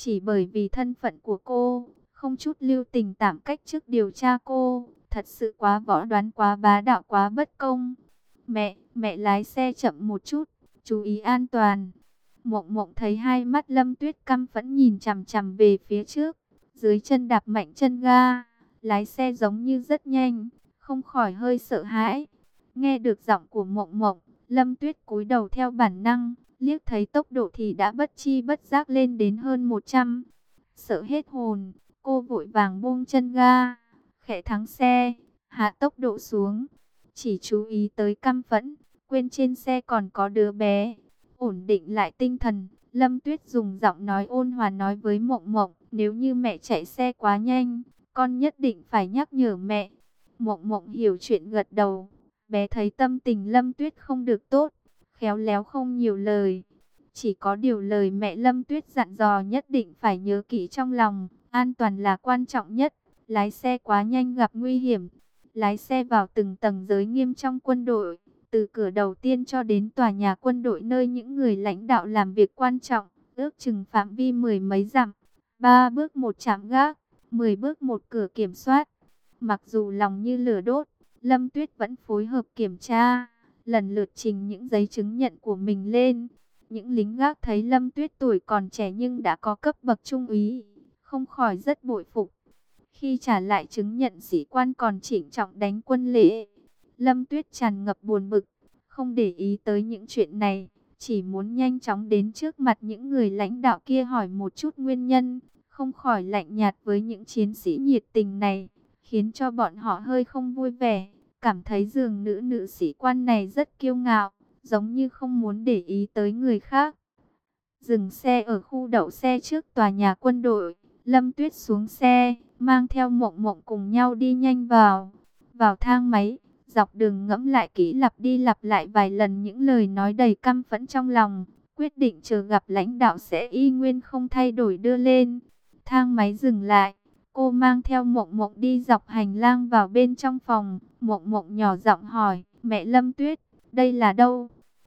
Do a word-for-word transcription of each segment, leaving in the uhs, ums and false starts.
Chỉ bởi vì thân phận của cô, không chút lưu tình tạm cách chức điều tra cô, thật sự quá võ đoán, quá bá đạo, quá bất công. Mẹ, mẹ lái xe chậm một chút, chú ý an toàn. Mộng Mộng thấy hai mắt Lâm Tuyết căm phẫn nhìn chằm chằm về phía trước, dưới chân đạp mạnh chân ga, lái xe giống như rất nhanh, không khỏi hơi sợ hãi. Nghe được giọng của Mộng Mộng, Lâm Tuyết cúi đầu theo bản năng, liếc thấy tốc độ thì đã bất chi bất giác lên đến hơn một trăm. Sợ hết hồn, cô vội vàng buông chân ga, khẽ thắng xe, hạ tốc độ xuống. Chỉ chú ý tới căm phẫn, quên trên xe còn có đứa bé. Ổn định lại tinh thần, Lâm Tuyết dùng giọng nói ôn hòa nói với Mộng Mộng, nếu như mẹ chạy xe quá nhanh, con nhất định phải nhắc nhở mẹ. Mộng Mộng hiểu chuyện gật đầu. Bé thấy tâm tình Lâm Tuyết không được tốt, khéo léo không nhiều lời. Chỉ có điều lời mẹ Lâm Tuyết dặn dò nhất định phải nhớ kỹ trong lòng, an toàn là quan trọng nhất. Lái xe quá nhanh gặp nguy hiểm. Lái xe vào từng tầng giới nghiêm trong quân đội, từ cửa đầu tiên cho đến tòa nhà quân đội nơi những người lãnh đạo làm việc quan trọng, ước chừng phạm vi mười mấy dặm. Ba bước một trạm gác, mười bước một cửa kiểm soát. Mặc dù lòng như lửa đốt, Lâm Tuyết vẫn phối hợp kiểm tra, lần lượt trình những giấy chứng nhận của mình lên. Những lính gác thấy Lâm Tuyết tuổi còn trẻ nhưng đã có cấp bậc trung úy, không khỏi rất bội phục. Khi trả lại chứng nhận sĩ quan còn chỉnh trọng đánh quân lễ, Lâm Tuyết tràn ngập buồn bực, không để ý tới những chuyện này, chỉ muốn nhanh chóng đến trước mặt những người lãnh đạo kia hỏi một chút nguyên nhân, không khỏi lạnh nhạt với những chiến sĩ nhiệt tình này, khiến cho bọn họ hơi không vui vẻ, cảm thấy dường nữ nữ sĩ quan này rất kiêu ngạo, giống như không muốn để ý tới người khác. Dừng xe ở khu đậu xe trước tòa nhà quân đội, Lâm Tuyết xuống xe, mang theo Mộng Mộng cùng nhau đi nhanh vào. Vào thang máy, dọc đường ngẫm lại kỹ, lặp đi lặp lại vài lần những lời nói đầy căm phẫn trong lòng, quyết định chờ gặp lãnh đạo sẽ y nguyên không thay đổi đưa lên. Thang máy dừng lại, cô mang theo Mộng Mộng đi dọc hành lang vào bên trong phòng. Mộng Mộng nhỏ giọng hỏi, mẹ Lâm Tuyết, đây là đâu?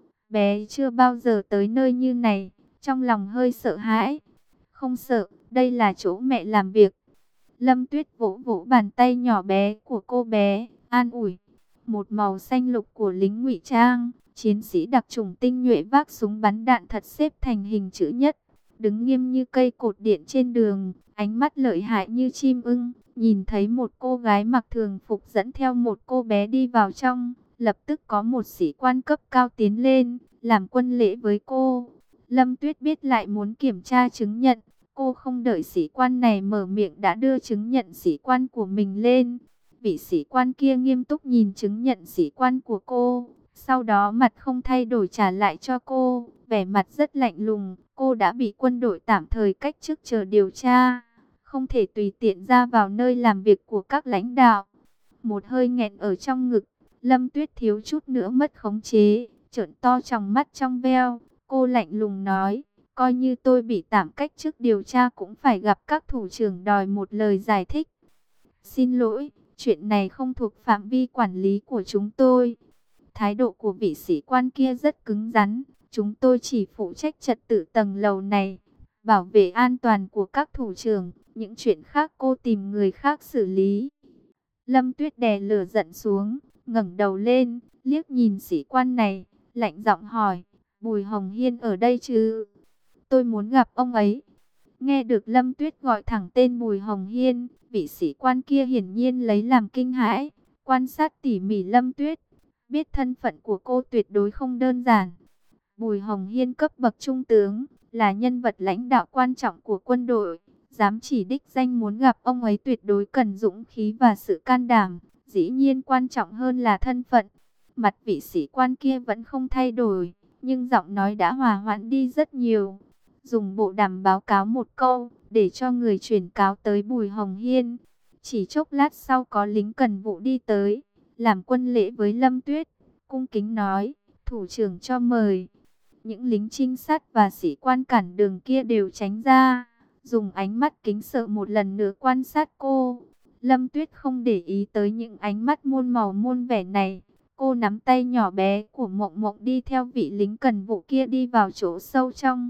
Bé chưa bao giờ tới nơi như này, trong lòng hơi sợ hãi. Không sợ, đây là chỗ mẹ làm việc. Lâm Tuyết vỗ vỗ bàn tay nhỏ bé của cô bé, an ủi. Một màu xanh lục của lính ngụy trang, chiến sĩ đặc chủng tinh nhuệ vác súng bắn đạn thật xếp thành hình chữ nhất, đứng nghiêm như cây cột điện trên đường, ánh mắt lợi hại như chim ưng. Nhìn thấy một cô gái mặc thường phục dẫn theo một cô bé đi vào trong, lập tức có một sĩ quan cấp cao tiến lên, làm quân lễ với cô. Lâm Tuyết biết lại muốn kiểm tra chứng nhận, cô không đợi sĩ quan này mở miệng đã đưa chứng nhận sĩ quan của mình lên. Vị sĩ quan kia nghiêm túc nhìn chứng nhận sĩ quan của cô, sau đó mặt không thay đổi trả lại cho cô, vẻ mặt rất lạnh lùng. Cô đã bị quân đội tạm thời cách chức chờ điều tra, không thể tùy tiện ra vào nơi làm việc của các lãnh đạo. Một hơi nghẹn ở trong ngực, Lâm Tuyết thiếu chút nữa mất khống chế, trợn to tròng mắt trong veo. Cô lạnh lùng nói, coi như tôi bị tạm cách chức điều tra cũng phải gặp các thủ trưởng đòi một lời giải thích. Xin lỗi, chuyện này không thuộc phạm vi quản lý của chúng tôi. Thái độ của vị sĩ quan kia rất cứng rắn. Chúng tôi chỉ phụ trách trật tự tầng lầu này, bảo vệ an toàn của các thủ trưởng. Những chuyện khác cô tìm người khác xử lý. Lâm Tuyết đè lửa giận xuống, ngẩng đầu lên, liếc nhìn sĩ quan này, lạnh giọng hỏi, Bùi Hồng Hiên ở đây chứ? Tôi muốn gặp ông ấy. Nghe được Lâm Tuyết gọi thẳng tên Bùi Hồng Hiên, vị sĩ quan kia hiển nhiên lấy làm kinh hãi, quan sát tỉ mỉ Lâm Tuyết, biết thân phận của cô tuyệt đối không đơn giản. Bùi Hồng Hiên cấp bậc trung tướng, là nhân vật lãnh đạo quan trọng của quân đội, dám chỉ đích danh muốn gặp ông ấy tuyệt đối cần dũng khí và sự can đảm, dĩ nhiên quan trọng hơn là thân phận. Mặt vị sĩ quan kia vẫn không thay đổi, nhưng giọng nói đã hòa hoãn đi rất nhiều. Dùng bộ đàm báo cáo một câu, để cho người chuyển cáo tới Bùi Hồng Hiên. Chỉ chốc lát sau có lính cần vụ đi tới, làm quân lễ với Lâm Tuyết, cung kính nói, thủ trưởng cho mời. Những lính trinh sát và sĩ quan cản đường kia đều tránh ra, dùng ánh mắt kính sợ một lần nữa quan sát cô. Lâm Tuyết không để ý tới những ánh mắt muôn màu muôn vẻ này. Cô nắm tay nhỏ bé của Mộng Mộng đi theo vị lính cần vụ kia đi vào chỗ sâu trong.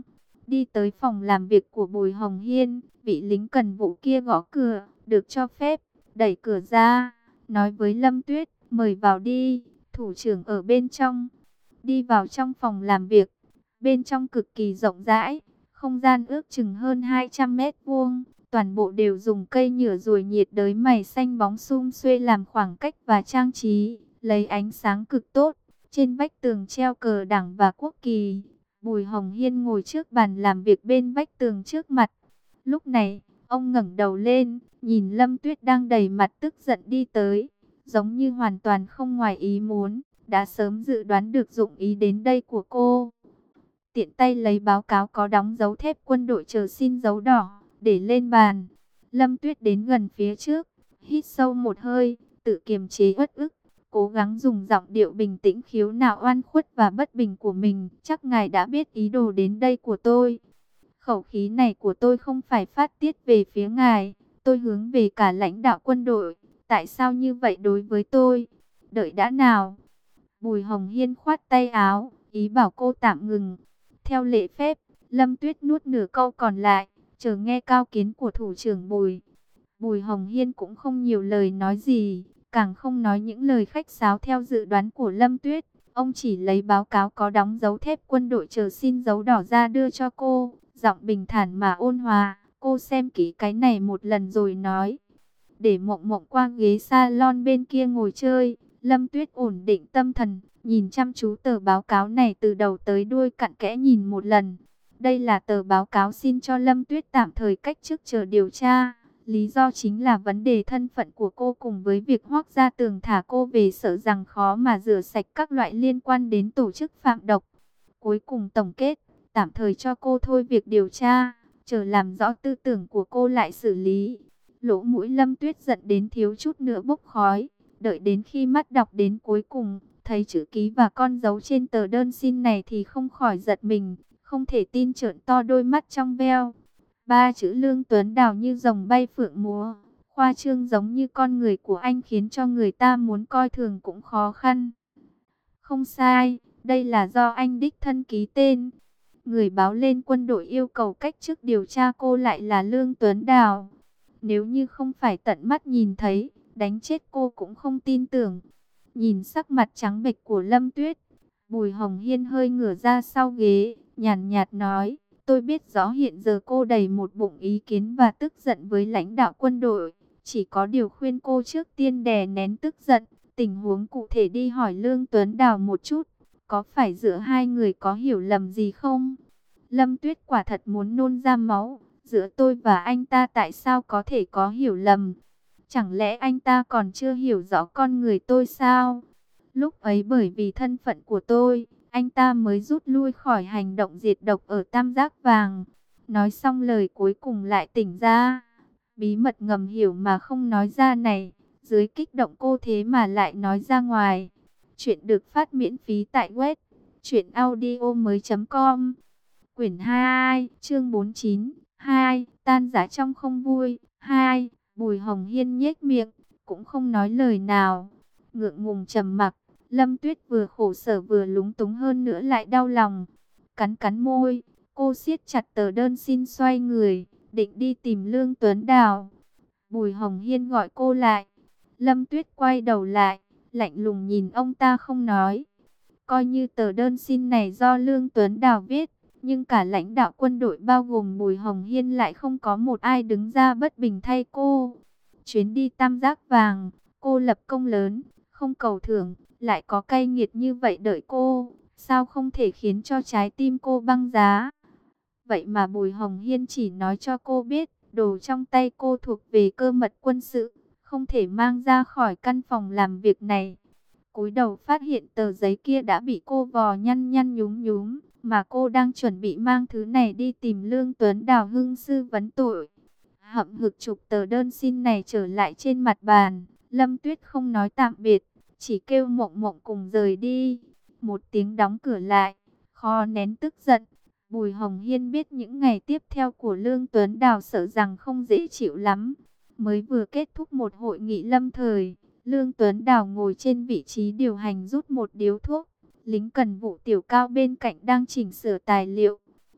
đi tới phòng làm việc của Bùi Hồng Hiên. Vị lính cần vụ kia gõ cửa, được cho phép, đẩy cửa ra, nói với Lâm Tuyết, mời vào đi, thủ trưởng ở bên trong. Đi vào trong phòng làm việc, bên trong cực kỳ rộng rãi, không gian ước chừng hơn hai trăm mét vuông, toàn bộ đều dùng cây nhựa ruồi nhiệt đới mày xanh bóng sum xuê làm khoảng cách và trang trí, lấy ánh sáng cực tốt. Trên vách tường treo cờ đảng và quốc kỳ. Bùi Hồng Hiên ngồi trước bàn làm việc bên vách tường trước mặt. Lúc này, ông ngẩng đầu lên, nhìn Lâm Tuyết đang đầy mặt tức giận đi tới, giống như hoàn toàn không ngoài ý muốn, đã sớm dự đoán được dụng ý đến đây của cô. Tiện tay lấy báo cáo có đóng dấu thép quân đội chờ xin dấu đỏ, để lên bàn. Lâm Tuyết đến gần phía trước, hít sâu một hơi, tự kiềm chế uất ức, cố gắng dùng giọng điệu bình tĩnh khiếu nại oan khuất và bất bình của mình. Chắc ngài đã biết ý đồ đến đây của tôi. Khẩu khí này của tôi không phải phát tiết về phía ngài, tôi hướng về cả lãnh đạo quân đội. Tại sao như vậy đối với tôi? Đợi đã nào. Bùi Hồng Hiên khoát tay áo, ý bảo cô tạm ngừng. Theo lễ phép, Lâm Tuyết nuốt nửa câu còn lại, chờ nghe cao kiến của thủ trưởng Bùi. Bùi Hồng Hiên cũng không nhiều lời nói gì, càng không nói những lời khách sáo theo dự đoán của Lâm Tuyết. Ông chỉ lấy báo cáo có đóng dấu thép quân đội chờ xin dấu đỏ ra đưa cho cô, giọng bình thản mà ôn hòa. Cô xem kỹ cái này một lần rồi nói. Để Mộng Mộng qua ghế salon bên kia ngồi chơi. Lâm Tuyết ổn định tâm thần, nhìn chăm chú tờ báo cáo này từ đầu tới đuôi cặn kẽ nhìn một lần. Đây là tờ báo cáo xin cho Lâm Tuyết tạm thời cách chức chờ điều tra. Lý do chính là vấn đề thân phận của cô cùng với việc Hoác Gia Tường thả cô về, sợ rằng khó mà rửa sạch các loại liên quan đến tổ chức phạm độc. Cuối cùng tổng kết, tạm thời cho cô thôi việc điều tra, chờ làm rõ tư tưởng của cô lại xử lý. Lỗ mũi Lâm Tuyết giận đến thiếu chút nữa bốc khói. Đợi đến khi mắt đọc đến cuối cùng, thấy chữ ký và con dấu trên tờ đơn xin này thì không khỏi giật mình, không thể tin trợn to đôi mắt trong veo. Ba chữ Lương Tuấn Đào như rồng bay phượng múa, khoa trương giống như con người của anh, khiến cho người ta muốn coi thường cũng khó khăn. Không sai, đây là do anh đích thân ký tên. Người báo lên quân đội yêu cầu cách chức điều tra cô lại là Lương Tuấn Đào. Nếu như không phải tận mắt nhìn thấy, đánh chết cô cũng không tin tưởng. Nhìn sắc mặt trắng bệch của Lâm Tuyết, Bùi Hồng Hiên hơi ngửa ra sau ghế, nhàn nhạt nói, tôi biết rõ hiện giờ cô đầy một bụng ý kiến và tức giận với lãnh đạo quân đội. Chỉ có điều khuyên cô trước tiên đè nén tức giận, tình huống cụ thể đi hỏi Lương Tuấn Đào một chút. Có phải giữa hai người có hiểu lầm gì không? Lâm Tuyết quả thật muốn nôn ra máu. Giữa tôi và anh ta tại sao có thể có hiểu lầm? Chẳng lẽ anh ta còn chưa hiểu rõ con người tôi sao? Lúc ấy bởi vì thân phận của tôi, anh ta mới rút lui khỏi hành động diệt độc ở Tam Giác Vàng. Nói xong lời cuối cùng lại tỉnh ra. Bí mật ngầm hiểu mà không nói ra này, dưới kích động cô thế mà lại nói ra ngoài. Chuyện được phát miễn phí tại web truyện audio mới chấm com. Quyển hai, chương bốn mươi chín. Hai, tan rã trong không vui. Hai, Bùi Hồng Hiên nhếch miệng, cũng không nói lời nào, ngượng ngùng trầm mặc. Lâm Tuyết vừa khổ sở vừa lúng túng, hơn nữa lại đau lòng. Cắn cắn môi, cô siết chặt tờ đơn xin, xoay người, định đi tìm Lương Tuấn Đào. Bùi Hồng Hiên gọi cô lại. Lâm Tuyết quay đầu lại, lạnh lùng nhìn ông ta không nói. Coi như tờ đơn xin này do Lương Tuấn Đào viết, nhưng cả lãnh đạo quân đội bao gồm Bùi Hồng Hiên lại không có một ai đứng ra bất bình thay cô. Chuyến đi Tam Giác Vàng, cô lập công lớn, không cầu thưởng, lại có cay nghiệt như vậy đợi cô, sao không thể khiến cho trái tim cô băng giá. Vậy mà Bùi Hồng Hiên chỉ nói cho cô biết, đồ trong tay cô thuộc về cơ mật quân sự, không thể mang ra khỏi căn phòng làm việc này. Cúi đầu phát hiện tờ giấy kia đã bị cô vò nhăn nhăn nhúm nhúm, mà cô đang chuẩn bị mang thứ này đi tìm Lương Tuấn Đào hưng sư vấn tội. Hậm hực chụp tờ đơn xin này trở lại trên mặt bàn. Lâm Tuyết không nói tạm biệt, chỉ kêu Mộng Mộng cùng rời đi. Một tiếng đóng cửa lại, khó nén tức giận. Bùi Hồng Hiên biết những ngày tiếp theo của Lương Tuấn Đào sợ rằng không dễ chịu lắm. Mới vừa kết thúc một hội nghị lâm thời, Lương Tuấn Đào ngồi trên vị trí điều hành rút một điếu thuốc. Lính cần vụ tiểu cao bên cạnh đang chỉnh sửa tài liệu.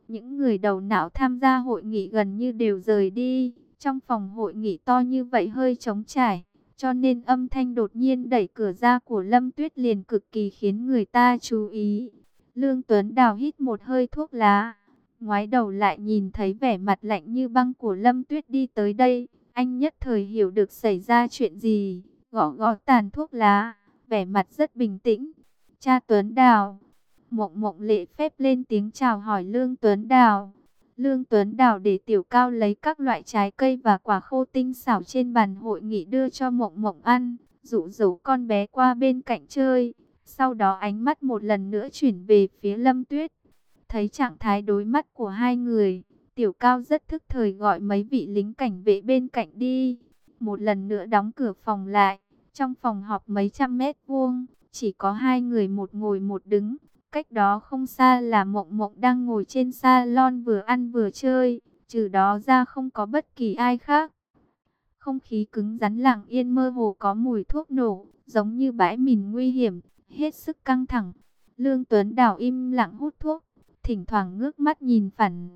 Những người đầu não tham gia hội nghị gần như đều rời đi. Trong phòng hội nghị to như vậy hơi trống trải, cho nên âm thanh đột nhiên đẩy cửa ra của Lâm Tuyết liền cực kỳ khiến người ta chú ý. Lương Tuấn Đào hít một hơi thuốc lá, ngoái đầu lại nhìn thấy vẻ mặt lạnh như băng của Lâm Tuyết đi tới đây. Anh nhất thời hiểu được xảy ra chuyện gì, gõ gõ tàn thuốc lá, vẻ mặt rất bình tĩnh. Cha Tuấn Đào. Mộng Mộng lễ phép lên tiếng chào hỏi Lương Tuấn Đào. Lương Tuấn Đào để Tiểu Cao lấy các loại trái cây và quả khô tinh xảo trên bàn hội nghị đưa cho Mộng Mộng ăn, dụ dỗ con bé qua bên cạnh chơi. Sau đó ánh mắt một lần nữa chuyển về phía Lâm Tuyết. Thấy trạng thái đối mắt của hai người, Tiểu Cao rất thức thời gọi mấy vị lính cảnh vệ bên cạnh đi. Một lần nữa đóng cửa phòng lại. Trong phòng họp mấy trăm mét vuông, chỉ có hai người, một ngồi một đứng. Cách đó không xa là Mộng Mộng đang ngồi trên salon vừa ăn vừa chơi. Trừ đó ra không có bất kỳ ai khác. Không khí cứng rắn lặng yên, mơ hồ có mùi thuốc nổ, giống như bãi mìn nguy hiểm, hết sức căng thẳng. Lương Tuấn Đào im lặng hút thuốc, thỉnh thoảng ngước mắt nhìn phản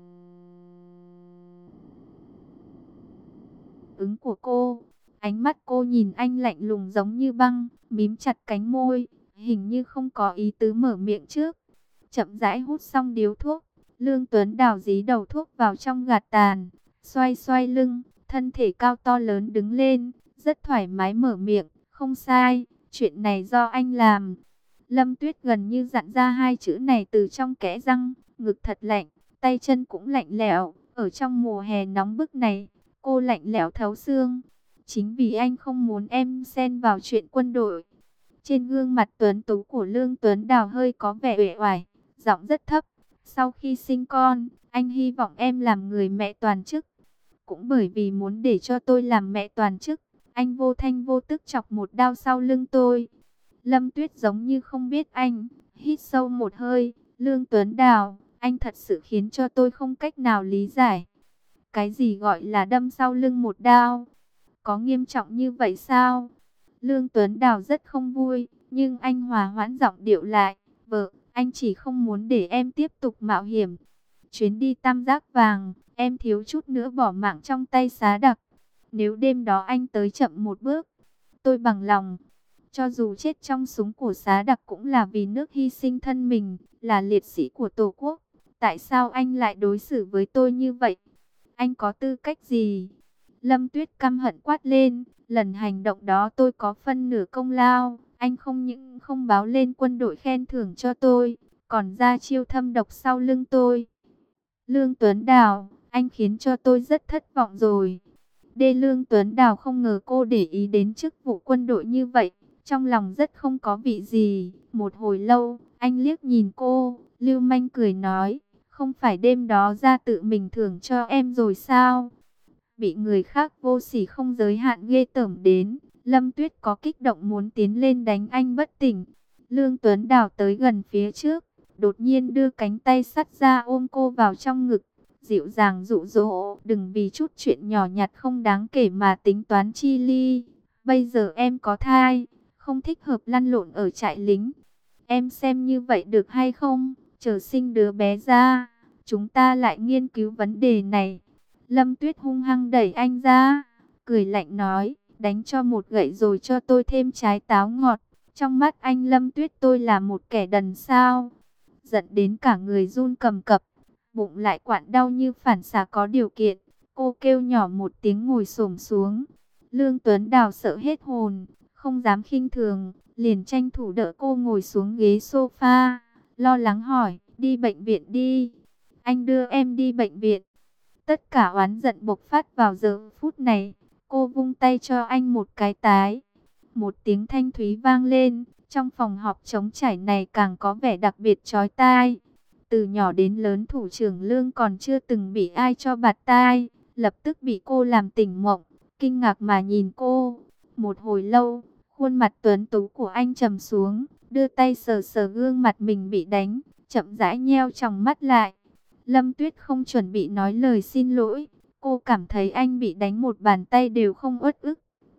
ứng của cô. Ánh mắt cô nhìn anh lạnh lùng giống như băng, mím chặt cánh môi, hình như không có ý tứ mở miệng trước. Chậm rãi hút xong điếu thuốc, Lương Tuấn Đào dí đầu thuốc vào trong gạt tàn, xoay xoay lưng, thân thể cao to lớn đứng lên, rất thoải mái mở miệng, không sai, chuyện này do anh làm. Lâm Tuyết gần như dặn ra hai chữ này từ trong kẽ răng, ngực thật lạnh, tay chân cũng lạnh lẽo, ở trong mùa hè nóng bức này, cô lạnh lẽo thấu xương. Chính vì anh không muốn em xen vào chuyện quân đội. Trên gương mặt tuấn tú của Lương Tuấn Đào hơi có vẻ uể oải, giọng rất thấp. Sau khi sinh con, anh hy vọng em làm người mẹ toàn chức. Cũng bởi vì muốn để cho tôi làm mẹ toàn chức, anh vô thanh vô tức chọc một đao sau lưng tôi. Lâm Tuyết giống như không biết anh, hít sâu một hơi. Lương Tuấn Đào, anh thật sự khiến cho tôi không cách nào lý giải. Cái gì gọi là đâm sau lưng một đao? Có nghiêm trọng như vậy sao? Lương Tuấn Đào rất không vui, nhưng anh hòa hoãn giọng điệu lại. Vợ, anh chỉ không muốn để em tiếp tục mạo hiểm. Chuyến đi tam giác vàng, em thiếu chút nữa bỏ mạng trong tay Xá Đặc. Nếu đêm đó anh tới chậm một bước, tôi bằng lòng. Cho dù chết trong súng của Xá Đặc cũng là vì nước, hy sinh thân mình, là liệt sĩ của Tổ quốc. Tại sao anh lại đối xử với tôi như vậy? Anh có tư cách gì? Lâm Tuyết căm hận quát lên, lần hành động đó tôi có phân nửa công lao, anh không những không báo lên quân đội khen thưởng cho tôi, còn ra chiêu thâm độc sau lưng tôi. Lương Tuấn Đào, anh khiến cho tôi rất thất vọng rồi. Đê Lương Tuấn Đào không ngờ cô để ý đến chức vụ quân đội như vậy, trong lòng rất không có vị gì. Một hồi lâu, anh liếc nhìn cô, lưu manh cười nói, không phải đêm đó ra tự mình thưởng cho em rồi sao? Bị người khác vô sỉ không giới hạn ghê tởm đến, Lâm Tuyết có kích động muốn tiến lên đánh anh bất tỉnh. Lương Tuấn Đào tới gần phía trước, đột nhiên đưa cánh tay sắt ra ôm cô vào trong ngực, dịu dàng dụ dỗ, đừng vì chút chuyện nhỏ nhặt không đáng kể mà tính toán chi ly. Bây giờ em có thai, không thích hợp lăn lộn ở trại lính. Em xem như vậy được hay không? Chờ sinh đứa bé ra, chúng ta lại nghiên cứu vấn đề này. Lâm Tuyết hung hăng đẩy anh ra, cười lạnh nói, đánh cho một gậy rồi cho tôi thêm trái táo ngọt. Trong mắt anh Lâm Tuyết tôi là một kẻ đần sao? Giận đến cả người run cầm cập, bụng lại quặn đau như phản xạ có điều kiện. Cô kêu nhỏ một tiếng ngồi xổm xuống. Lương Tuấn Đào sợ hết hồn, không dám khinh thường, liền tranh thủ đỡ cô ngồi xuống ghế sofa, lo lắng hỏi, đi bệnh viện đi. Anh đưa em đi bệnh viện. Tất cả oán giận bộc phát vào giờ phút này. Cô vung tay cho anh một cái tái. Một tiếng thanh thúy vang lên. Trong phòng họp trống trải này càng có vẻ đặc biệt chói tai. Từ nhỏ đến lớn thủ trưởng Lương còn chưa từng bị ai cho bạt tai. Lập tức bị cô làm tỉnh mộng. Kinh ngạc mà nhìn cô. Một hồi lâu, khuôn mặt tuấn tú của anh trầm xuống. Đưa tay sờ sờ gương mặt mình bị đánh. Chậm rãi nheo tròng mắt lại. Lâm Tuyết không chuẩn bị nói lời xin lỗi. Cô cảm thấy anh bị đánh một bàn tay đều không uất ức.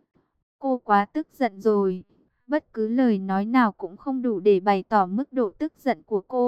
Cô quá tức giận rồi. Bất cứ lời nói nào cũng không đủ để bày tỏ mức độ tức giận của cô.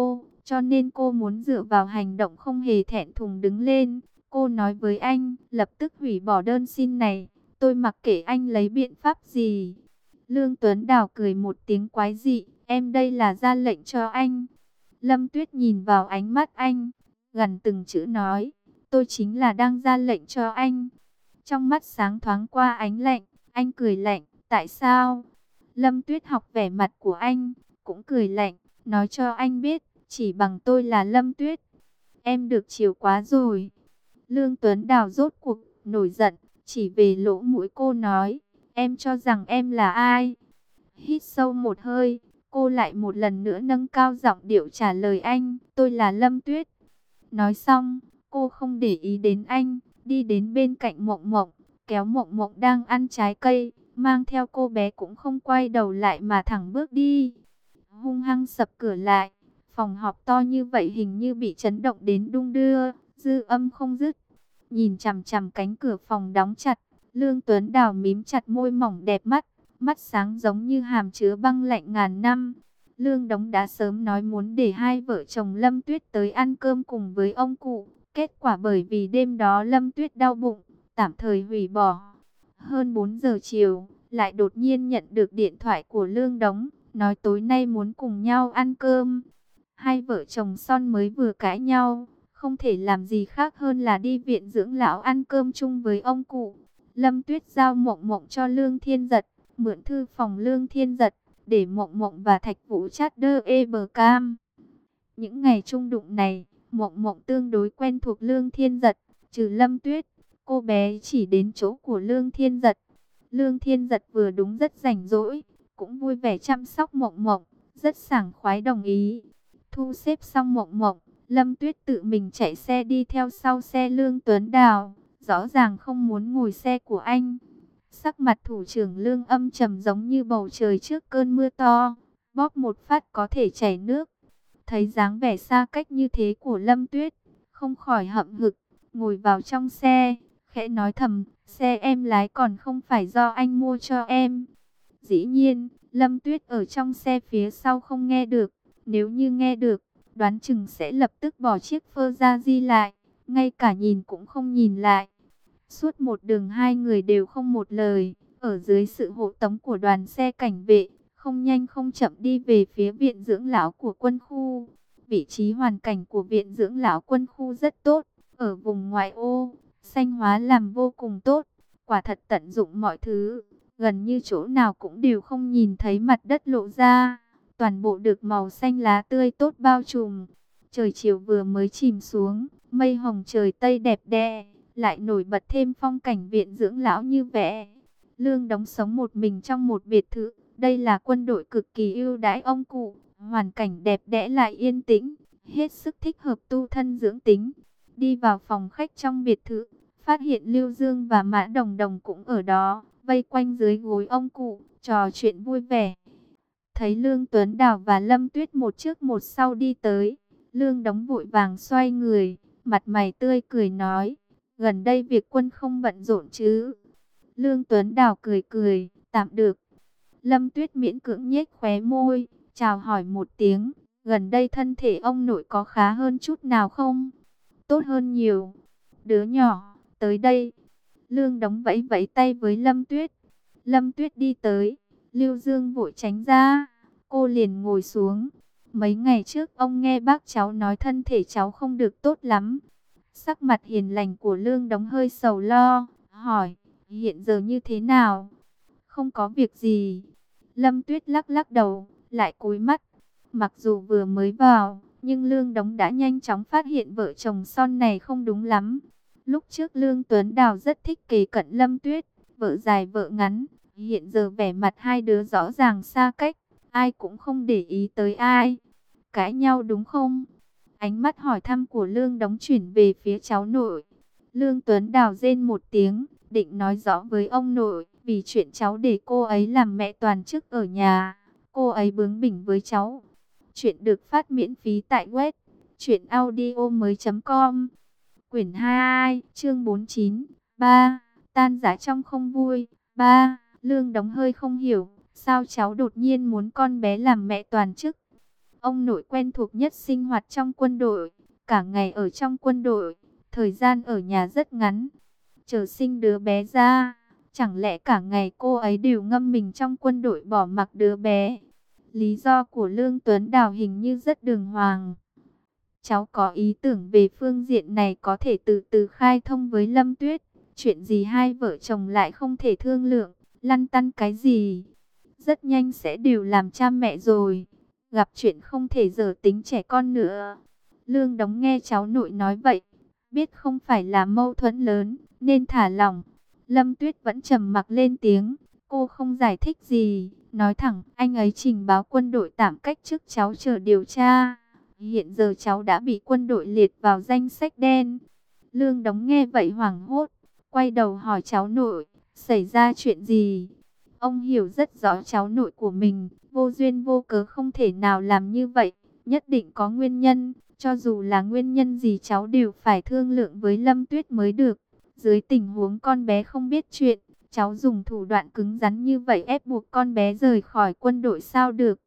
cho nên cô muốn dựa vào hành động không hề thẹn thùng đứng lên. Cô nói với anh, lập tức hủy bỏ đơn xin này, tôi mặc kệ anh lấy biện pháp gì. Lương Tuấn Đào cười một tiếng quái dị, em đây là ra lệnh cho anh. Lâm Tuyết nhìn vào ánh mắt anh, gần từng chữ nói, tôi chính là đang ra lệnh cho anh. Trong mắt sáng thoáng qua ánh lạnh, anh cười lạnh, tại sao? Lâm Tuyết học vẻ mặt của anh, cũng cười lạnh, nói cho anh biết, chỉ bằng tôi là Lâm Tuyết. Em được chiều quá rồi. Lương Tuấn Đào rốt cuộc nổi giận, chỉ về lỗ mũi cô nói, em cho rằng em là ai? Hít sâu một hơi, cô lại một lần nữa nâng cao giọng điệu trả lời anh, tôi là Lâm Tuyết. Nói xong, cô không để ý đến anh, đi đến bên cạnh Mộng Mộng, kéo Mộng Mộng đang ăn trái cây, mang theo cô bé cũng không quay đầu lại mà thẳng bước đi. Hung hăng sập cửa lại, phòng họp to như vậy hình như bị chấn động đến đung đưa, dư âm không dứt. Nhìn chằm chằm cánh cửa phòng đóng chặt, Lương Tuấn Đào mím chặt môi mỏng đẹp mắt, mắt sáng giống như hàm chứa băng lạnh ngàn năm. Lương Đống đã sớm nói muốn để hai vợ chồng Lâm Tuyết tới ăn cơm cùng với ông cụ. Kết quả bởi vì đêm đó Lâm Tuyết đau bụng, tạm thời hủy bỏ. Hơn bốn giờ chiều, lại đột nhiên nhận được điện thoại của Lương Đống, nói tối nay muốn cùng nhau ăn cơm. Hai vợ chồng son mới vừa cãi nhau, không thể làm gì khác hơn là đi viện dưỡng lão ăn cơm chung với ông cụ. Lâm Tuyết giao Mộng Mộng cho Lương Thiên Giật, mượn thư phòng Lương Thiên Giật, để Mộng Mộng và Thạch Vũ chat đơ e bờ cam. Những ngày chung đụng này, Mộng Mộng tương đối quen thuộc Lương Thiên Giật, trừ Lâm Tuyết, cô bé chỉ đến chỗ của Lương Thiên Giật. Lương Thiên Giật vừa đúng rất rảnh rỗi, cũng vui vẻ chăm sóc Mộng Mộng, rất sảng khoái đồng ý. Thu xếp xong Mộng Mộng, Lâm Tuyết tự mình chạy xe đi theo sau xe Lương Tuấn Đào, rõ ràng không muốn ngồi xe của anh. Sắc mặt thủ trưởng Lương âm trầm giống như bầu trời trước cơn mưa to, bóp một phát có thể chảy nước. Thấy dáng vẻ xa cách như thế của Lâm Tuyết, không khỏi hậm hực, ngồi vào trong xe, khẽ nói thầm, xe em lái còn không phải do anh mua cho em. Dĩ nhiên, Lâm Tuyết ở trong xe phía sau không nghe được, nếu như nghe được, đoán chừng sẽ lập tức bỏ chiếc phơ ra di lại, ngay cả nhìn cũng không nhìn lại. Suốt một đường hai người đều không một lời, ở dưới sự hộ tống của đoàn xe cảnh vệ, không nhanh không chậm đi về phía viện dưỡng lão của quân khu. Vị trí hoàn cảnh của viện dưỡng lão quân khu rất tốt, ở vùng ngoại ô, xanh hóa làm vô cùng tốt, quả thật tận dụng mọi thứ, gần như chỗ nào cũng đều không nhìn thấy mặt đất lộ ra, toàn bộ được màu xanh lá tươi tốt bao trùm. Trời chiều vừa mới chìm xuống, mây hồng trời tây đẹp đẽ, lại nổi bật thêm phong cảnh viện dưỡng lão như vẽ. Lương Đống sống một mình trong một biệt thự, đây là quân đội cực kỳ ưu đãi ông cụ, hoàn cảnh đẹp đẽ lại yên tĩnh, hết sức thích hợp tu thân dưỡng tính. Đi vào phòng khách trong biệt thự, phát hiện Lưu Dương và Mã Đồng Đồng cũng ở đó, vây quanh dưới gối ông cụ, trò chuyện vui vẻ. Thấy Lương Tuấn Đào và Lâm Tuyết một trước một sau đi tới, Lương Đống vội vàng xoay người, mặt mày tươi cười nói, gần đây việc quân không bận rộn chứ? Lương Tuấn Đào cười cười, tạm được. Lâm Tuyết miễn cưỡng nhếch khóe môi, chào hỏi một tiếng, gần đây thân thể ông nội có khá hơn chút nào không? Tốt hơn nhiều. Đứa nhỏ, tới đây. Lương Đống vẫy vẫy tay với Lâm Tuyết. Lâm Tuyết đi tới, Lưu Dương vội tránh ra, cô liền ngồi xuống. Mấy ngày trước ông nghe bác cháu nói thân thể cháu không được tốt lắm. Sắc mặt hiền lành của Lương Đống hơi sầu lo, hỏi, hiện giờ như thế nào? Không có việc gì. Lâm Tuyết lắc lắc đầu, lại cúi mắt. Mặc dù vừa mới vào, nhưng Lương Đống đã nhanh chóng phát hiện vợ chồng son này không đúng lắm. Lúc trước Lương Tuấn Đào rất thích kề cận Lâm Tuyết, vợ dài vợ ngắn. Hiện giờ vẻ mặt hai đứa rõ ràng xa cách, ai cũng không để ý tới ai. Cãi nhau đúng không? Ánh mắt hỏi thăm của Lương Đống chuyển về phía cháu nội. Lương Tuấn Đào rên một tiếng, định nói rõ với ông nội, vì chuyện cháu để cô ấy làm mẹ toàn chức ở nhà. Cô ấy bướng bỉnh với cháu. Chuyện được phát miễn phí tại web truyện audio mới chấm com. Quyển hai, chương bốn mươi chín. ba. Tan rã trong không vui. ba. Lương Đống hơi không hiểu, sao cháu đột nhiên muốn con bé làm mẹ toàn chức. Ông nội quen thuộc nhất sinh hoạt trong quân đội, cả ngày ở trong quân đội, thời gian ở nhà rất ngắn. Chờ sinh đứa bé ra, chẳng lẽ cả ngày cô ấy đều ngâm mình trong quân đội bỏ mặc đứa bé? Lý do của Lương Tuấn Đào hình như rất đường hoàng. Cháu có ý tưởng về phương diện này có thể từ từ khai thông với Lâm Tuyết. Chuyện gì hai vợ chồng lại không thể thương lượng, lăn tăn cái gì? Rất nhanh sẽ đều làm cha mẹ rồi. Gặp chuyện không thể giở tính trẻ con nữa. Lương Đống nghe cháu nội nói vậy, biết không phải là mâu thuẫn lớn, nên thả lỏng. Lâm Tuyết vẫn trầm mặc lên tiếng. Cô không giải thích gì, nói thẳng anh ấy trình báo quân đội tạm cách chức cháu chờ điều tra. Hiện giờ cháu đã bị quân đội liệt vào danh sách đen. Lương Đống nghe vậy hoảng hốt, quay đầu hỏi cháu nội, xảy ra chuyện gì? Ông hiểu rất rõ cháu nội của mình, vô duyên vô cớ không thể nào làm như vậy, nhất định có nguyên nhân. Cho dù là nguyên nhân gì cháu đều phải thương lượng với Lâm Tuyết mới được. Dưới tình huống con bé không biết chuyện, cháu dùng thủ đoạn cứng rắn như vậy ép buộc con bé rời khỏi quân đội sao được?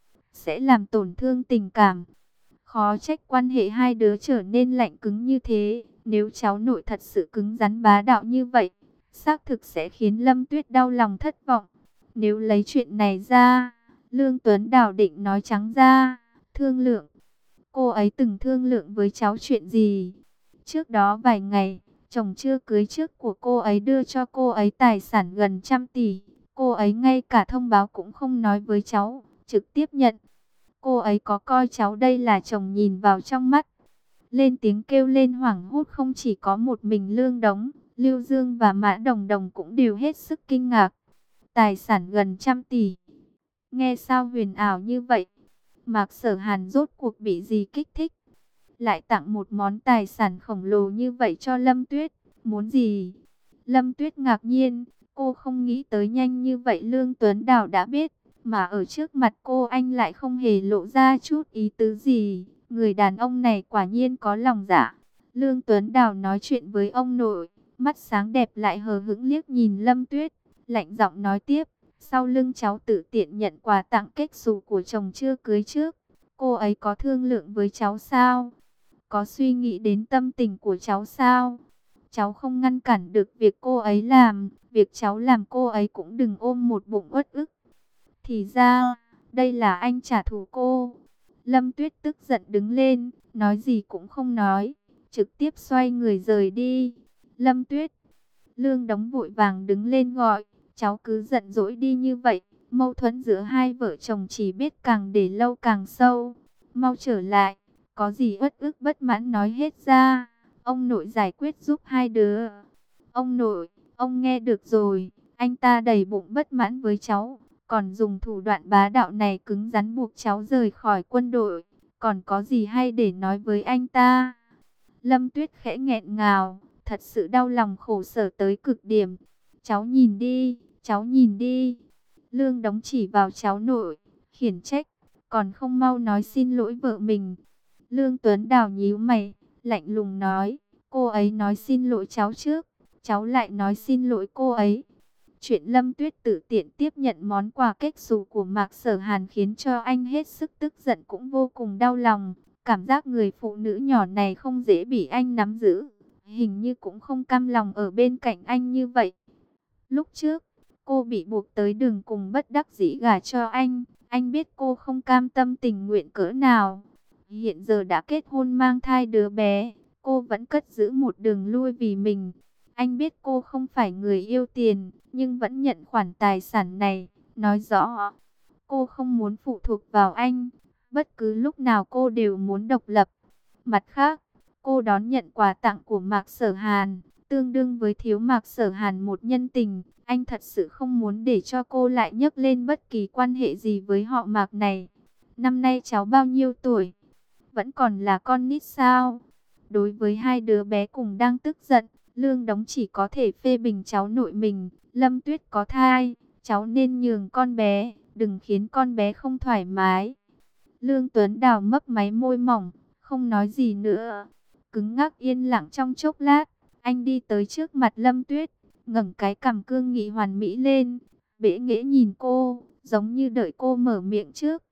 Sẽ làm tổn thương tình cảm. Khó trách quan hệ hai đứa trở nên lạnh cứng như thế. Nếu cháu nội thật sự cứng rắn bá đạo như vậy, xác thực sẽ khiến Lâm Tuyết đau lòng thất vọng. Nếu lấy chuyện này ra, Lương Tuấn Đào định nói trắng ra, thương lượng. Cô ấy từng thương lượng với cháu chuyện gì? Trước đó vài ngày, chồng chưa cưới trước của cô ấy đưa cho cô ấy tài sản gần trăm tỷ. Cô ấy ngay cả thông báo cũng không nói với cháu, trực tiếp nhận. Cô ấy có coi cháu đây là chồng nhìn vào trong mắt. Lên tiếng kêu lên hoảng hốt không chỉ có một mình Lương Đống, Lưu Dương và Mã Đồng Đồng cũng đều hết sức kinh ngạc. Tài sản gần trăm tỷ. Nghe sao huyền ảo như vậy? Mạc Sở Hàn rốt cuộc bị gì kích thích? Lại tặng một món tài sản khổng lồ như vậy cho Lâm Tuyết. Muốn gì? Lâm Tuyết ngạc nhiên. Cô không nghĩ tới nhanh như vậy Lương Tuấn Đào đã biết. Mà ở trước mặt cô anh lại không hề lộ ra chút ý tứ gì. Người đàn ông này quả nhiên có lòng dạ. Lương Tuấn Đào nói chuyện với ông nội. Mắt sáng đẹp lại hờ hững liếc nhìn Lâm Tuyết. Lạnh giọng nói tiếp. Sau lưng cháu tự tiện nhận quà tặng kết xù của chồng chưa cưới trước. Cô ấy có thương lượng với cháu sao? Có suy nghĩ đến tâm tình của cháu sao? Cháu không ngăn cản được việc cô ấy làm. Việc cháu làm cô ấy cũng đừng ôm một bụng uất ức. Thì ra, đây là anh trả thù cô. Lâm Tuyết tức giận đứng lên, nói gì cũng không nói. Trực tiếp xoay người rời đi. Lâm Tuyết. Lương Đống vội vàng đứng lên gọi. Cháu cứ giận dỗi đi như vậy. Mâu thuẫn giữa hai vợ chồng chỉ biết càng để lâu càng sâu. Mau trở lại. Có gì uất ức bất mãn nói hết ra. Ông nội giải quyết giúp hai đứa. Ông nội, ông nghe được rồi. Anh ta đầy bụng bất mãn với cháu. Còn dùng thủ đoạn bá đạo này cứng rắn buộc cháu rời khỏi quân đội. Còn có gì hay để nói với anh ta? Lâm Tuyết khẽ nghẹn ngào. Thật sự đau lòng khổ sở tới cực điểm. Cháu nhìn đi, cháu nhìn đi. Lương Đống chỉ vào cháu nội, khiển trách. Còn không mau nói xin lỗi vợ mình. Lương Tuấn Đào nhíu mày, lạnh lùng nói. Cô ấy nói xin lỗi cháu trước. Cháu lại nói xin lỗi cô ấy. Chuyện Lâm Tuyết tự tiện tiếp nhận món quà kết xù của Mạc Sở Hàn khiến cho anh hết sức tức giận cũng vô cùng đau lòng. Cảm giác người phụ nữ nhỏ này không dễ bị anh nắm giữ. Hình như cũng không cam lòng ở bên cạnh anh như vậy. Lúc trước, cô bị buộc tới đường cùng bất đắc dĩ gả cho anh. Anh biết cô không cam tâm tình nguyện cỡ nào. Hiện giờ đã kết hôn mang thai đứa bé. Cô vẫn cất giữ một đường lui vì mình. Anh biết cô không phải người yêu tiền, nhưng vẫn nhận khoản tài sản này. Nói rõ, cô không muốn phụ thuộc vào anh. Bất cứ lúc nào cô đều muốn độc lập. Mặt khác, cô đón nhận quà tặng của Mạc Sở Hàn, tương đương với thiếu Mạc Sở Hàn một nhân tình. Anh thật sự không muốn để cho cô lại nhấc lên bất kỳ quan hệ gì với họ Mạc này. Năm nay cháu bao nhiêu tuổi? Vẫn còn là con nít sao? Đối với hai đứa bé cùng đang tức giận, Lương Đống chỉ có thể phê bình cháu nội mình. Lâm Tuyết có thai, cháu nên nhường con bé, đừng khiến con bé không thoải mái. Lương Tuấn Đào mấp máy môi mỏng, không nói gì nữa. Cứng ngắc yên lặng trong chốc lát, anh đi tới trước mặt Lâm Tuyết, ngẩng cái cằm cương nghị hoàn mỹ lên, bẽ nghễ nhìn cô, giống như đợi cô mở miệng trước.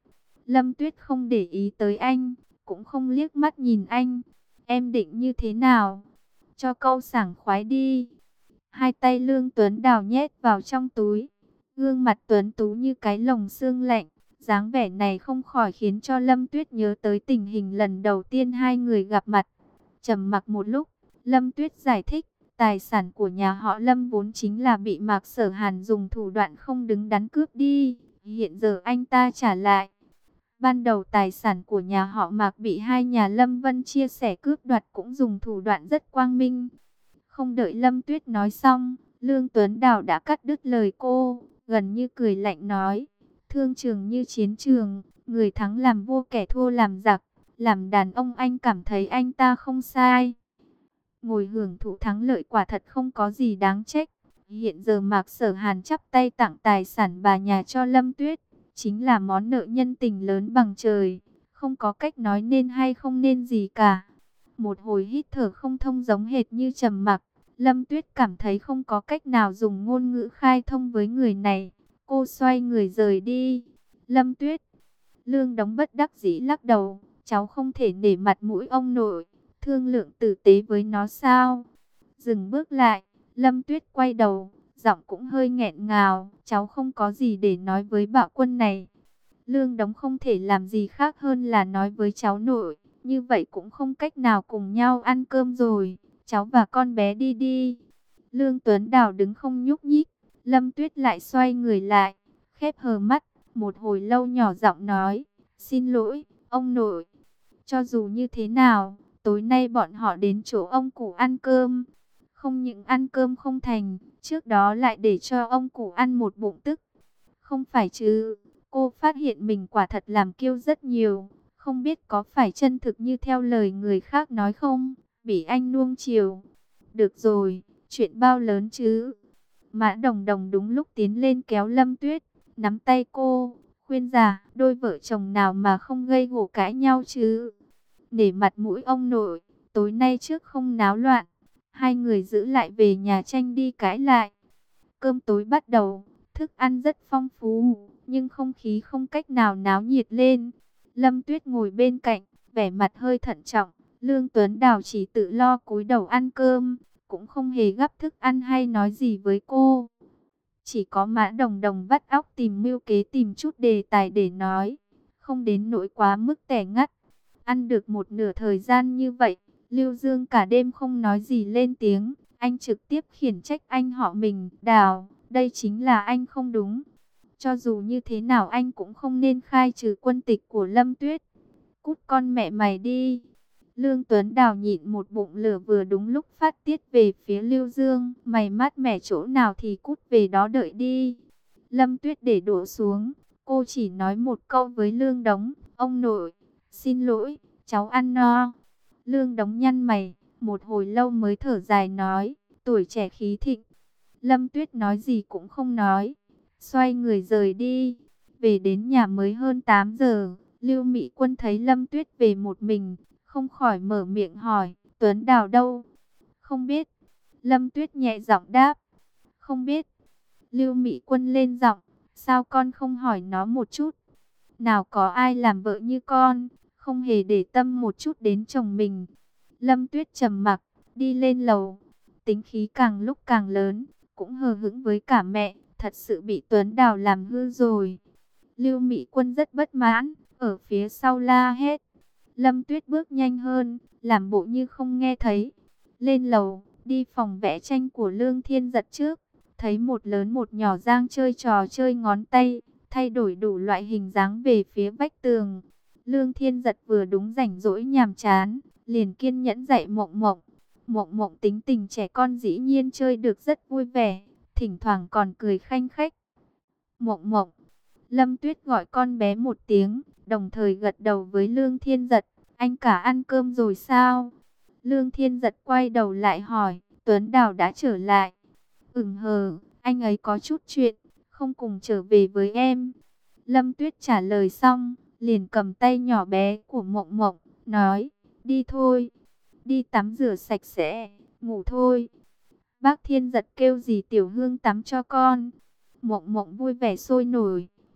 Lâm Tuyết không để ý tới anh, cũng không liếc mắt nhìn anh. Em định như thế nào? Cho câu sảng khoái đi. Hai tay Lương Tuấn Đào nhét vào trong túi. Gương mặt tuấn tú như cái lồng xương lạnh. Dáng vẻ này không khỏi khiến cho Lâm Tuyết nhớ tới tình hình lần đầu tiên hai người gặp mặt. Trầm mặc một lúc, Lâm Tuyết giải thích. Tài sản của nhà họ Lâm vốn chính là bị Mạc Sở Hàn dùng thủ đoạn không đứng đắn cướp đi. Hiện giờ anh ta trả lại. Ban đầu tài sản của nhà họ Mạc bị hai nhà Lâm Vân chia sẻ cướp đoạt cũng dùng thủ đoạn rất quang minh. Không đợi Lâm Tuyết nói xong, Lương Tuấn Đào đã cắt đứt lời cô, gần như cười lạnh nói. Thương trường như chiến trường, người thắng làm vua kẻ thua làm giặc. Làm đàn ông anh cảm thấy anh ta không sai. Ngồi hưởng thụ thắng lợi quả thật không có gì đáng trách. Hiện giờ Mạc Sở Hàn chắp tay tặng tài sản bà nhà cho Lâm Tuyết. Chính là món nợ nhân tình lớn bằng trời. Không có cách nói nên hay không nên gì cả. Một hồi hít thở không thông giống hệt như trầm mặc. Lâm Tuyết cảm thấy không có cách nào dùng ngôn ngữ khai thông với người này. Cô xoay người rời đi. Lâm Tuyết. Lương Đống bất đắc dĩ lắc đầu. Cháu không thể nể mặt mũi ông nội. Thương lượng tử tế với nó sao? Dừng bước lại. Lâm Tuyết quay đầu. Giọng cũng hơi nghẹn ngào. Cháu không có gì để nói với bạo quân này. Lương Đống không thể làm gì khác hơn là nói với cháu nội. Như vậy cũng không cách nào cùng nhau ăn cơm rồi. Cháu và con bé đi đi. Lương Tuấn Đào đứng không nhúc nhích. Lâm Tuyết lại xoay người lại. Khép hờ mắt. Một hồi lâu nhỏ giọng nói. Xin lỗi, ông nội. Cho dù như thế nào, tối nay bọn họ đến chỗ ông cụ ăn cơm. Không những ăn cơm không thành, trước đó lại để cho ông cụ ăn một bụng tức. Không phải chứ, cô phát hiện mình quả thật làm kiêu rất nhiều. Không biết có phải chân thực như theo lời người khác nói không? Bị anh nuông chiều. Được rồi, chuyện bao lớn chứ. Mã Đồng Đồng đúng lúc tiến lên kéo Lâm Tuyết, nắm tay cô, khuyên giải, đôi vợ chồng nào mà không gây gổ cãi nhau chứ. Để mặt mũi ông nội, tối nay trước không náo loạn, hai người giữ lại về nhà tranh đi cãi lại. Cơm tối bắt đầu, thức ăn rất phong phú, nhưng không khí không cách nào náo nhiệt lên. Lâm Tuyết ngồi bên cạnh, vẻ mặt hơi thận trọng. Lương Tuấn Đào chỉ tự lo cúi đầu ăn cơm, cũng không hề gắp thức ăn hay nói gì với cô. Chỉ có Mã Đồng Đồng vắt óc tìm mưu kế tìm chút đề tài để nói, không đến nỗi quá mức tẻ ngắt. Ăn được một nửa thời gian như vậy, Lưu Dương cả đêm không nói gì lên tiếng. Anh trực tiếp khiển trách anh họ mình, Đào, đây chính là anh không đúng. Cho dù như thế nào anh cũng không nên khai trừ quân tịch của Lâm Tuyết. Cút con mẹ mày đi. Lương Tuấn Đào nhịn một bụng lửa vừa đúng lúc phát tiết về phía Lưu Dương. Mày mát mẻ chỗ nào thì cút về đó đợi đi. Lâm Tuyết để đổ xuống. Cô chỉ nói một câu với Lương Đống. Ông nội, xin lỗi, cháu ăn no. Lương Đống nhăn mày, một hồi lâu mới thở dài nói. Tuổi trẻ khí thịnh. Lâm Tuyết nói gì cũng không nói. Xoay người rời đi. Về đến nhà mới hơn tám giờ. Lưu Mỹ Quân thấy Lâm Tuyết về một mình, không khỏi mở miệng hỏi, Tuấn Đào đâu? Không biết. Lâm Tuyết nhẹ giọng đáp. Không biết. Lưu Mỹ Quân lên giọng, sao con không hỏi nó một chút? Nào có ai làm vợ như con, không hề để tâm một chút đến chồng mình. Lâm Tuyết trầm mặc, đi lên lầu. Tính khí càng lúc càng lớn, cũng hờ hững với cả mẹ, thật sự bị Tuấn Đào làm hư rồi. Lưu Mỹ Quân rất bất mãn, ở phía sau la hét. Lâm Tuyết bước nhanh hơn, làm bộ như không nghe thấy. Lên lầu, đi phòng vẽ tranh của Lương Thiên Giật trước. Thấy một lớn một nhỏ đang chơi trò chơi ngón tay, thay đổi đủ loại hình dáng về phía vách tường. Lương Thiên Giật vừa đúng rảnh rỗi nhàm chán, liền kiên nhẫn dạy Mộng Mộng. Mộng Mộng tính tình trẻ con dĩ nhiên chơi được rất vui vẻ, thỉnh thoảng còn cười khanh khách. Mộng Mộng. Lâm Tuyết gọi con bé một tiếng, đồng thời gật đầu với Lương Thiên Giật. Anh cả ăn cơm rồi sao? Lương Thiên Giật quay đầu lại hỏi, Tuấn Đào đã trở lại. Ừm hờ, anh ấy có chút chuyện, không cùng trở về với em. Lâm Tuyết trả lời xong, liền cầm tay nhỏ bé của Mộng Mộng, nói, đi thôi, đi tắm rửa sạch sẽ, ngủ thôi. Bác Thiên Giật kêu gì Tiểu Hương tắm cho con. Mộng Mộng vui vẻ sôi nổi,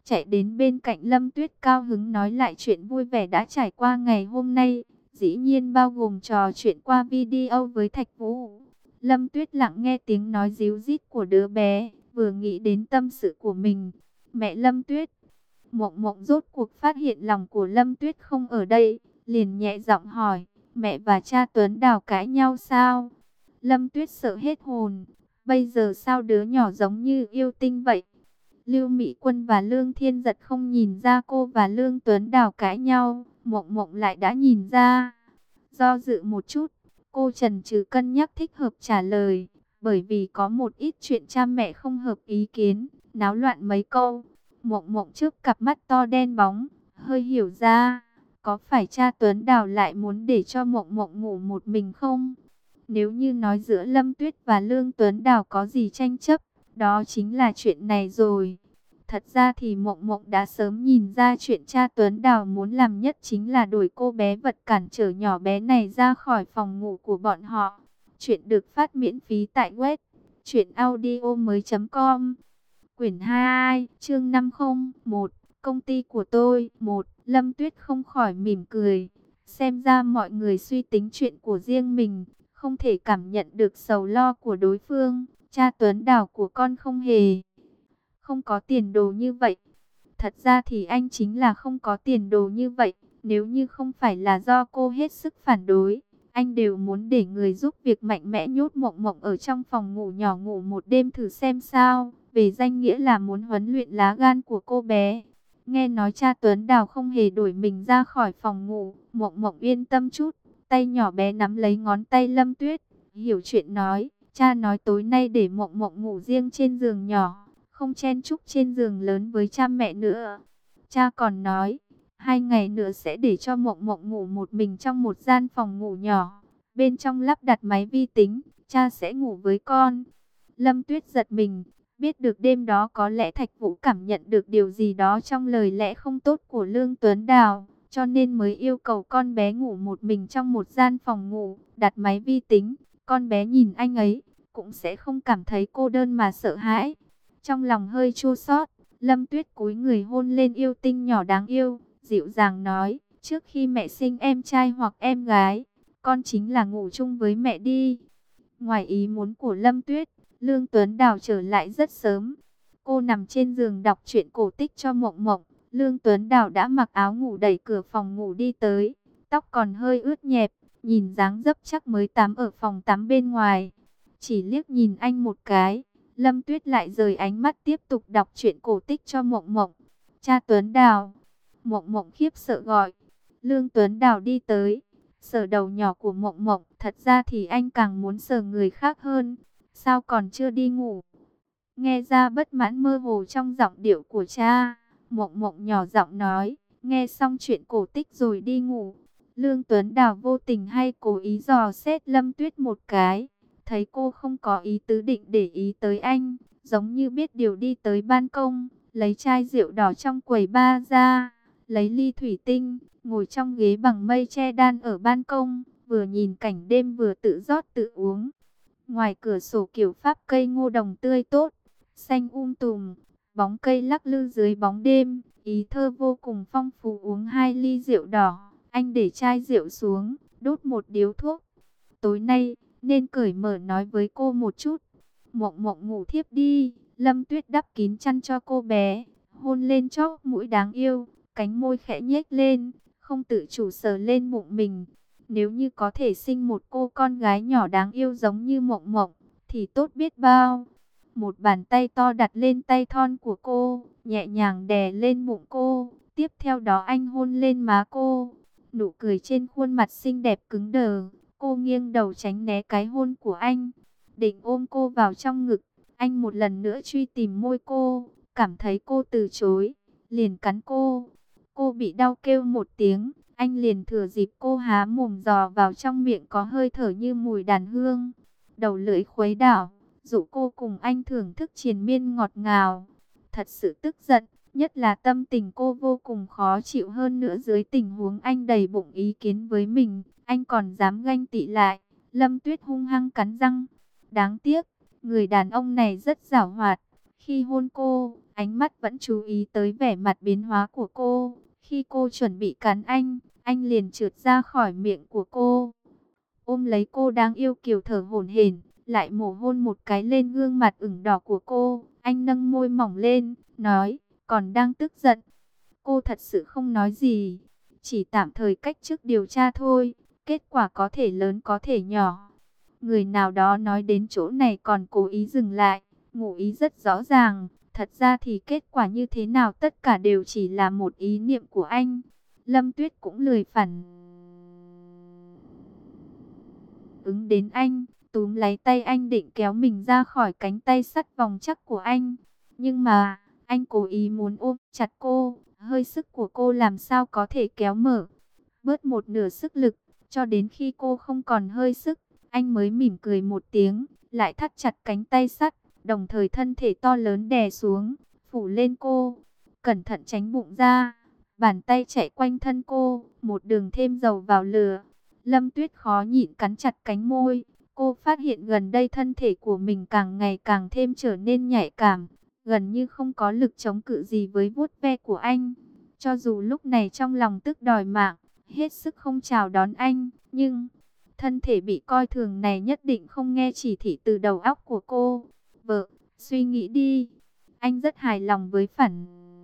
chạy đến bên cạnh Lâm Tuyết cao hứng nói lại chuyện vui vẻ đã trải qua ngày hôm nay, dĩ nhiên bao gồm trò chuyện qua video với Thạch Vũ. Lâm Tuyết lặng nghe tiếng nói ríu rít của đứa bé, vừa nghĩ đến tâm sự của mình. Mẹ Lâm Tuyết. Mộng Mộng rốt cuộc phát hiện lòng của Lâm Tuyết không ở đây, liền nhẹ giọng hỏi, mẹ và cha Tuấn Đào cãi nhau sao? Lâm Tuyết sợ hết hồn, bây giờ sao đứa nhỏ giống như yêu tinh vậy? Lưu Mỹ Quân và Lương Thiên Giật không nhìn ra cô và Lương Tuấn Đào cãi nhau, Mộng Mộng lại đã nhìn ra. Do dự một chút, cô chần chừ cân nhắc thích hợp trả lời, bởi vì có một ít chuyện cha mẹ không hợp ý kiến, náo loạn mấy câu. Mộng Mộng trước cặp mắt to đen bóng, hơi hiểu ra, có phải cha Tuấn Đào lại muốn để cho Mộng Mộng ngủ một mình không? Nếu như nói giữa Lâm Tuyết và Lương Tuấn Đào có gì tranh chấp, đó chính là chuyện này rồi. Thật ra thì Mộng Mộng đã sớm nhìn ra chuyện cha Tuấn Đào muốn làm nhất chính là đuổi cô bé vật cản trở nhỏ bé này ra khỏi phòng ngủ của bọn họ. Chuyện được phát miễn phí tại web truyện audio mới chấm com. Quyển hai, chương năm không một, công ty của tôi. Một, Lâm Tuyết không khỏi mỉm cười. Xem ra mọi người suy tính chuyện của riêng mình, không thể cảm nhận được sầu lo của đối phương. Cha Tuấn Đào của con không hề không có tiền đồ như vậy. Thật ra thì anh chính là không có tiền đồ như vậy. Nếu như không phải là do cô hết sức phản đối, anh đều muốn để người giúp việc mạnh mẽ nhốt Mộng Mộng ở trong phòng ngủ nhỏ ngủ một đêm thử xem sao. Về danh nghĩa là muốn huấn luyện lá gan của cô bé. Nghe nói cha Tuấn Đào không hề đuổi mình ra khỏi phòng ngủ, Mộng Mộng yên tâm chút. Tay nhỏ bé nắm lấy ngón tay Lâm Tuyết, hiểu chuyện nói, cha nói tối nay để Mộng Mộng ngủ riêng trên giường nhỏ, không chen chúc trên giường lớn với cha mẹ nữa. Cha còn nói, hai ngày nữa sẽ để cho Mộng Mộng ngủ một mình trong một gian phòng ngủ nhỏ, bên trong lắp đặt máy vi tính, cha sẽ ngủ với con. Lâm Tuyết giật mình, biết được đêm đó có lẽ Thạch Vũ cảm nhận được điều gì đó trong lời lẽ không tốt của Lương Tuấn Đào, cho nên mới yêu cầu con bé ngủ một mình trong một gian phòng ngủ, đặt máy vi tính. Con bé nhìn anh ấy, cũng sẽ không cảm thấy cô đơn mà sợ hãi. Trong lòng hơi chua xót, Lâm Tuyết cúi người hôn lên yêu tinh nhỏ đáng yêu, dịu dàng nói, trước khi mẹ sinh em trai hoặc em gái, con chính là ngủ chung với mẹ đi. Ngoài ý muốn của Lâm Tuyết, Lương Tuấn Đào trở lại rất sớm. Cô nằm trên giường đọc truyện cổ tích cho Mộng Mộng. Lương Tuấn Đào đã mặc áo ngủ đẩy cửa phòng ngủ đi tới, tóc còn hơi ướt nhẹp, nhìn dáng dấp chắc mới tắm ở phòng tắm bên ngoài. Chỉ liếc nhìn anh một cái, Lâm Tuyết lại rời ánh mắt tiếp tục đọc truyện cổ tích cho Mộng Mộng. Cha Tuấn Đào. Mộng Mộng khiếp sợ gọi. Lương Tuấn Đào đi tới, sờ đầu nhỏ của Mộng Mộng. Thật ra thì anh càng muốn sờ người khác hơn. Sao còn chưa đi ngủ? Nghe ra bất mãn mơ hồ trong giọng điệu của cha, Mộng Mộng nhỏ giọng nói, nghe xong chuyện cổ tích rồi đi ngủ. Lương Tuấn Đào vô tình hay cố ý dò xét Lâm Tuyết một cái, thấy cô không có ý tứ định để ý tới anh, giống như biết điều đi tới ban công, lấy chai rượu đỏ trong quầy bar ra, lấy ly thủy tinh, ngồi trong ghế bằng mây che đan ở ban công, vừa nhìn cảnh đêm vừa tự rót tự uống. Ngoài cửa sổ kiểu Pháp cây ngô đồng tươi tốt, xanh um tùm, bóng cây lắc lư dưới bóng đêm, ý thơ vô cùng phong phú. Uống hai ly rượu đỏ, anh để chai rượu xuống, đốt một điếu thuốc. Tối nay, nên cởi mở nói với cô một chút. Mộng Mộng ngủ thiếp đi, Lâm Tuyết đắp kín chăn cho cô bé, hôn lên chóp mũi đáng yêu, cánh môi khẽ nhếch lên, không tự chủ sờ lên bụng mình. Nếu như có thể sinh một cô con gái nhỏ đáng yêu giống như Mộng Mộng, thì tốt biết bao. Một bàn tay to đặt lên tay thon của cô, nhẹ nhàng đè lên bụng cô. Tiếp theo đó anh hôn lên má cô. Nụ cười trên khuôn mặt xinh đẹp cứng đờ. Cô nghiêng đầu tránh né cái hôn của anh, định ôm cô vào trong ngực. Anh một lần nữa truy tìm môi cô, cảm thấy cô từ chối, liền cắn cô. Cô bị đau kêu một tiếng. Anh liền thừa dịp cô há mồm dò vào trong miệng có hơi thở như mùi đàn hương. Đầu lưỡi khuấy đảo, dụ cô cùng anh thưởng thức triền miên ngọt ngào. Thật sự tức giận, nhất là tâm tình cô vô cùng khó chịu hơn nữa dưới tình huống anh đầy bụng ý kiến với mình. Anh còn dám ganh tị lại. Lâm Tuyết hung hăng cắn răng. Đáng tiếc, người đàn ông này rất giảo hoạt. Khi hôn cô, ánh mắt vẫn chú ý tới vẻ mặt biến hóa của cô. Khi cô chuẩn bị cắn anh, anh liền trượt ra khỏi miệng của cô, ôm lấy cô đang yêu kiều thở hổn hển, lại mổ hôn một cái lên gương mặt ửng đỏ của cô. Anh nâng môi mỏng lên, nói, còn đang tức giận. Cô thật sự không nói gì, chỉ tạm thời cách chức điều tra thôi, kết quả có thể lớn có thể nhỏ. Người nào đó nói đến chỗ này còn cố ý dừng lại, ngụ ý rất rõ ràng. Thật ra thì kết quả như thế nào tất cả đều chỉ là một ý niệm của anh. Lâm Tuyết cũng lười phản ứng đến anh, túm lấy tay anh định kéo mình ra khỏi cánh tay sắt vòng chắc của anh. Nhưng mà, anh cố ý muốn ôm chặt cô, hơi sức của cô làm sao có thể kéo mở bớt một nửa sức lực, cho đến khi cô không còn hơi sức, anh mới mỉm cười một tiếng, lại thắt chặt cánh tay sắt, đồng thời thân thể to lớn đè xuống, phủ lên cô, cẩn thận tránh bụng ra, bàn tay chạy quanh thân cô, một đường thêm dầu vào lửa. Lâm Tuyết khó nhịn cắn chặt cánh môi, cô phát hiện gần đây thân thể của mình càng ngày càng thêm trở nên nhạy cảm, gần như không có lực chống cự gì với vuốt ve của anh. Cho dù lúc này trong lòng tức đòi mạng, hết sức không chào đón anh, nhưng thân thể bị coi thường này nhất định không nghe chỉ thị từ đầu óc của cô. Vợ, suy nghĩ đi. Anh rất hài lòng với phản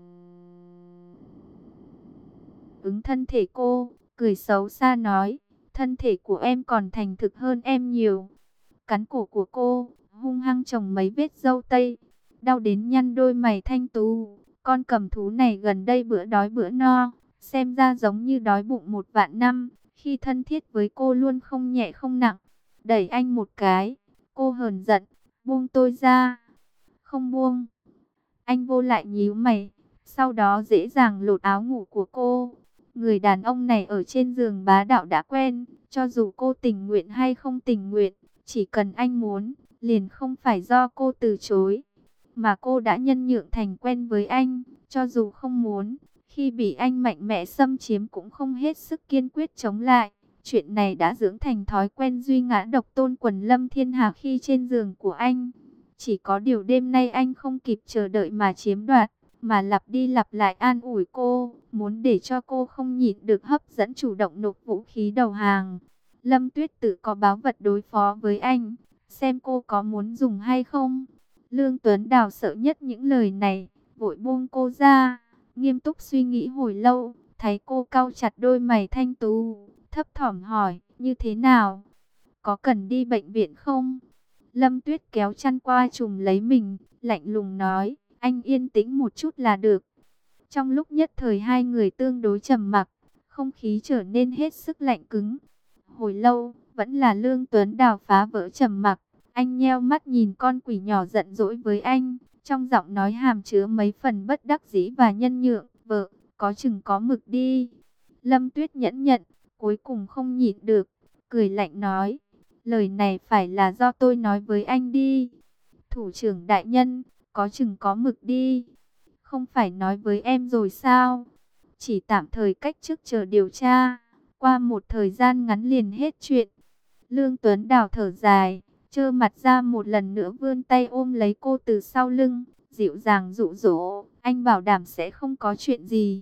ứng thân thể cô, cười xấu xa nói, thân thể của em còn thành thực hơn em nhiều. Cắn cổ của cô, hung hăng trồng mấy vết râu tây, đau đến nhăn đôi mày thanh tú. Con cầm thú này gần đây bữa đói bữa no, xem ra giống như đói bụng một vạn năm. Khi thân thiết với cô luôn không nhẹ không nặng, đẩy anh một cái, cô hờn giận, buông tôi ra. Không buông. Anh vô lại nhíu mày, sau đó dễ dàng lột áo ngủ của cô. Người đàn ông này ở trên giường bá đạo đã quen, cho dù cô tình nguyện hay không tình nguyện, chỉ cần anh muốn, liền không phải do cô từ chối. Mà cô đã nhân nhượng thành quen với anh, cho dù không muốn, khi bị anh mạnh mẽ xâm chiếm cũng không hết sức kiên quyết chống lại. Chuyện này đã dưỡng thành thói quen duy ngã độc tôn quần lâm thiên hạ khi trên giường của anh. Chỉ có điều đêm nay anh không kịp chờ đợi mà chiếm đoạt, mà lặp đi lặp lại an ủi cô, muốn để cho cô không nhịn được hấp dẫn chủ động nộp vũ khí đầu hàng. Lâm Tuyết tự có báo vật đối phó với anh, xem cô có muốn dùng hay không. Lương Tuấn Đào sợ nhất những lời này, vội buông cô ra, nghiêm túc suy nghĩ hồi lâu, thấy cô cau chặt đôi mày thanh tú, thấp thỏm hỏi, như thế nào? Có cần đi bệnh viện không? Lâm Tuyết kéo chăn qua trùm lấy mình, lạnh lùng nói, anh yên tĩnh một chút là được. Trong lúc nhất thời hai người tương đối trầm mặc, không khí trở nên hết sức lạnh cứng. Hồi lâu, vẫn là Lương Tuấn Đào phá vỡ trầm mặc. Anh nheo mắt nhìn con quỷ nhỏ giận dỗi với anh, trong giọng nói hàm chứa mấy phần bất đắc dĩ và nhân nhượng. Vợ, có chừng có mực đi. Lâm Tuyết nhẫn nhận, cuối cùng không nhịn được, cười lạnh nói, lời này phải là do tôi nói với anh đi. Thủ trưởng đại nhân, có chừng có mực đi. Không phải nói với em rồi sao? Chỉ tạm thời cách chức chờ điều tra, qua một thời gian ngắn liền hết chuyện. Lương Tuấn Đào thở dài, trơ mặt ra một lần nữa vươn tay ôm lấy cô từ sau lưng, dịu dàng dụ dỗ, anh bảo đảm sẽ không có chuyện gì.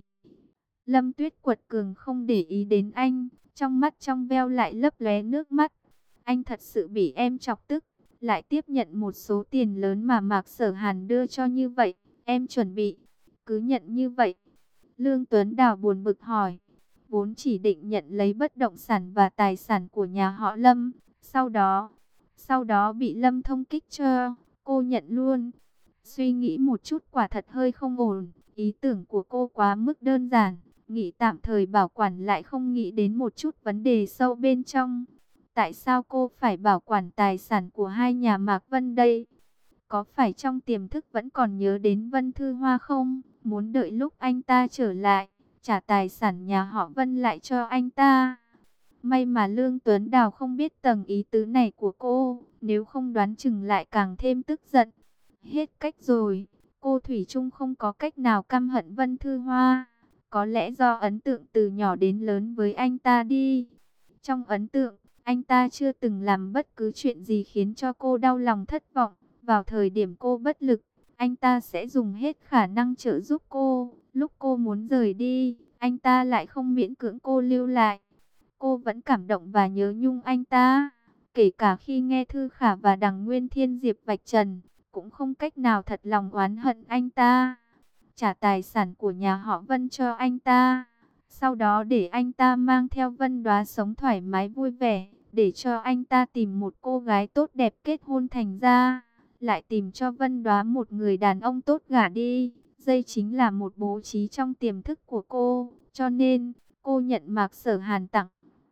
Lâm Tuyết quật cường không để ý đến anh, trong mắt trong veo lại lấp lóe nước mắt. Anh thật sự bị em chọc tức, lại tiếp nhận một số tiền lớn mà Mạc Sở Hàn đưa cho như vậy, em chuẩn bị, cứ nhận như vậy. Lương Tuấn Đào buồn bực hỏi, vốn chỉ định nhận lấy bất động sản và tài sản của nhà họ Lâm, sau đó, sau đó bị Lâm thông kích cho, cô nhận luôn. Suy nghĩ một chút quả thật hơi không ổn, ý tưởng của cô quá mức đơn giản, nghĩ tạm thời bảo quản lại không nghĩ đến một chút vấn đề sâu bên trong. Tại sao cô phải bảo quản tài sản của hai nhà Mạc Vân đây? Có phải trong tiềm thức vẫn còn nhớ đến Vân Thư Hoa không? Muốn đợi lúc anh ta trở lại, trả tài sản nhà họ Vân lại cho anh ta. May mà Lương Tuấn Đào không biết tầng ý tứ này của cô, nếu không đoán chừng lại càng thêm tức giận. Hết cách rồi, cô Thủy Chung không có cách nào căm hận Vân Thư Hoa. Có lẽ do ấn tượng từ nhỏ đến lớn với anh ta đi. Trong ấn tượng, anh ta chưa từng làm bất cứ chuyện gì khiến cho cô đau lòng thất vọng. Vào thời điểm cô bất lực, anh ta sẽ dùng hết khả năng trợ giúp cô. Lúc cô muốn rời đi, anh ta lại không miễn cưỡng cô lưu lại. Cô vẫn cảm động và nhớ nhung anh ta. Kể cả khi nghe Thư Khả và Đằng Nguyên Thiên Diệp vạch trần, cũng không cách nào thật lòng oán hận anh ta. Trả tài sản của nhà họ Vân cho anh ta. Sau đó để anh ta mang theo Vân Đoá sống thoải mái vui vẻ. Để cho anh ta tìm một cô gái tốt đẹp kết hôn thành ra. Lại tìm cho Vân Đoá một người đàn ông tốt gả đi. Đây chính là một bố trí trong tiềm thức của cô. Cho nên, cô nhận Mạc Sở Hàn tặng.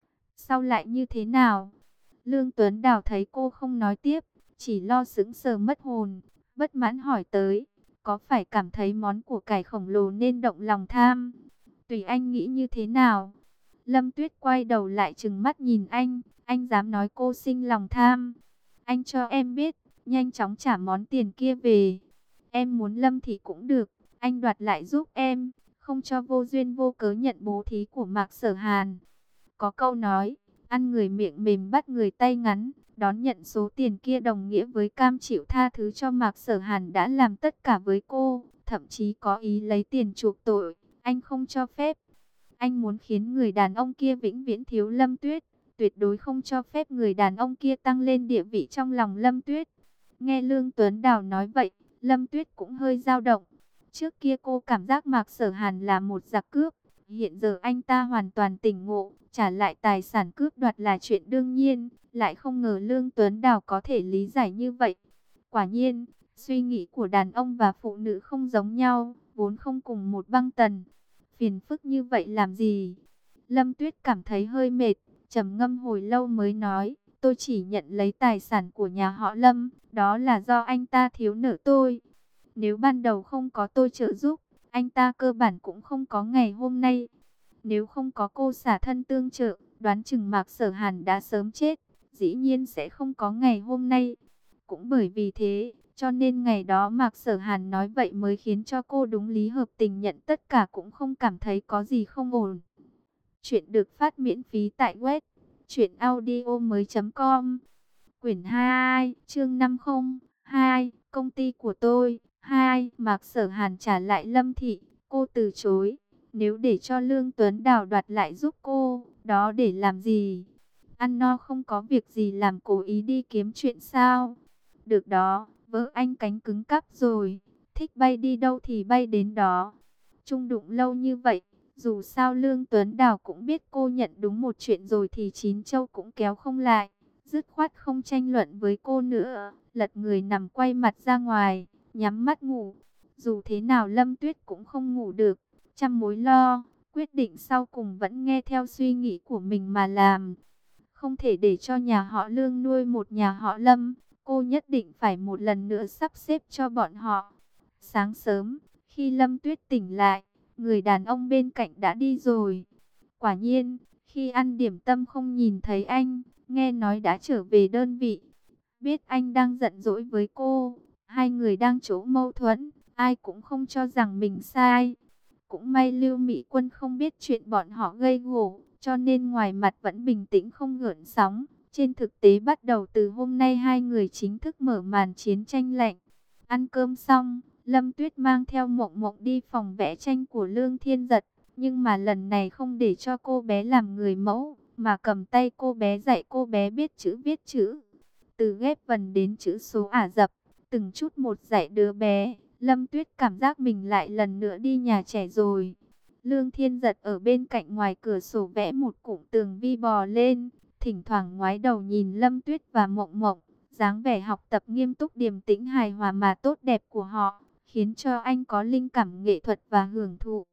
Sau lại như thế nào? Lương Tuấn Đào thấy cô không nói tiếp, chỉ lo sững sờ mất hồn, bất mãn hỏi tới, có phải cảm thấy món của cải khổng lồ nên động lòng tham? Tùy anh nghĩ như thế nào? Lâm Tuyết quay đầu lại trừng mắt nhìn anh, anh dám nói cô sinh lòng tham. Anh cho em biết, nhanh chóng trả món tiền kia về. Em muốn Lâm thì cũng được, anh đoạt lại giúp em, không cho vô duyên vô cớ nhận bố thí của Mạc Sở Hàn. Có câu nói, ăn người miệng mềm bắt người tay ngắn, đón nhận số tiền kia đồng nghĩa với cam chịu tha thứ cho Mạc Sở Hàn đã làm tất cả với cô, thậm chí có ý lấy tiền chuộc tội, anh không cho phép. Anh muốn khiến người đàn ông kia vĩnh viễn thiếu Lâm Tuyết, tuyệt đối không cho phép người đàn ông kia tăng lên địa vị trong lòng Lâm Tuyết. Nghe Lương Tuấn Đào nói vậy, Lâm Tuyết cũng hơi dao động. Trước kia cô cảm giác Mạc Sở Hàn là một giặc cướp, hiện giờ anh ta hoàn toàn tỉnh ngộ, trả lại tài sản cướp đoạt là chuyện đương nhiên, lại không ngờ Lương Tuấn Đào có thể lý giải như vậy. Quả nhiên, suy nghĩ của đàn ông và phụ nữ không giống nhau, vốn không cùng một băng tần. Phiền phức như vậy làm gì? Lâm Tuyết cảm thấy hơi mệt, trầm ngâm hồi lâu mới nói, tôi chỉ nhận lấy tài sản của nhà họ Lâm, đó là do anh ta thiếu nợ tôi. Nếu ban đầu không có tôi trợ giúp, anh ta cơ bản cũng không có ngày hôm nay. Nếu không có cô xả thân tương trợ, đoán chừng Mạc Sở Hàn đã sớm chết, dĩ nhiên sẽ không có ngày hôm nay. Cũng bởi vì thế, cho nên ngày đó Mạc Sở Hàn nói vậy mới khiến cho cô đúng lý hợp tình nhận tất cả, cũng không cảm thấy có gì không ổn. Chuyện được phát miễn phí tại web truyện audio mới chấm com. Quyển hai, chương năm không hai, công ty của tôi. Hai, Mạc Sở Hàn trả lại Lâm Thị, cô từ chối. Nếu để cho Lương Tuấn Đào đoạt lại giúp cô, đó để làm gì? Ăn no không có việc gì làm cố ý đi kiếm chuyện sao? Được đó, vợ anh cánh cứng cắp rồi, thích bay đi đâu thì bay đến đó. Chung đụng lâu như vậy, dù sao Lương Tuấn Đào cũng biết cô nhận đúng một chuyện rồi thì chín châu cũng kéo không lại. Dứt khoát không tranh luận với cô nữa, lật người nằm quay mặt ra ngoài, nhắm mắt ngủ. Dù thế nào Lâm Tuyết cũng không ngủ được, trăm mối lo, quyết định sau cùng vẫn nghe theo suy nghĩ của mình mà làm. Không thể để cho nhà họ Lương nuôi một nhà họ Lâm, cô nhất định phải một lần nữa sắp xếp cho bọn họ. Sáng sớm, khi Lâm Tuyết tỉnh lại, người đàn ông bên cạnh đã đi rồi. Quả nhiên, khi ăn điểm tâm không nhìn thấy anh, nghe nói đã trở về đơn vị. Biết anh đang giận dỗi với cô, hai người đang chỗ mâu thuẫn, ai cũng không cho rằng mình sai. Cũng may Lưu Mỹ Quân không biết chuyện bọn họ gây gổ, cho nên ngoài mặt vẫn bình tĩnh không gợn sóng. Trên thực tế bắt đầu từ hôm nay hai người chính thức mở màn chiến tranh lạnh. Ăn cơm xong, Lâm Tuyết mang theo Mộng Mộng đi phòng vẽ tranh của Lương Thiên Giật. Nhưng mà lần này không để cho cô bé làm người mẫu, mà cầm tay cô bé dạy cô bé biết chữ viết chữ. Từ ghép vần đến chữ số Ả Rập, từng chút một dạy đứa bé. Lâm Tuyết cảm giác mình lại lần nữa đi nhà trẻ rồi. Lương Thiên Giật ở bên cạnh ngoài cửa sổ vẽ một cụm tường vi bò lên, thỉnh thoảng ngoái đầu nhìn Lâm Tuyết và Mộng Mộng. Dáng vẻ học tập nghiêm túc điềm tĩnh hài hòa mà tốt đẹp của họ, khiến cho anh có linh cảm nghệ thuật và hưởng thụ.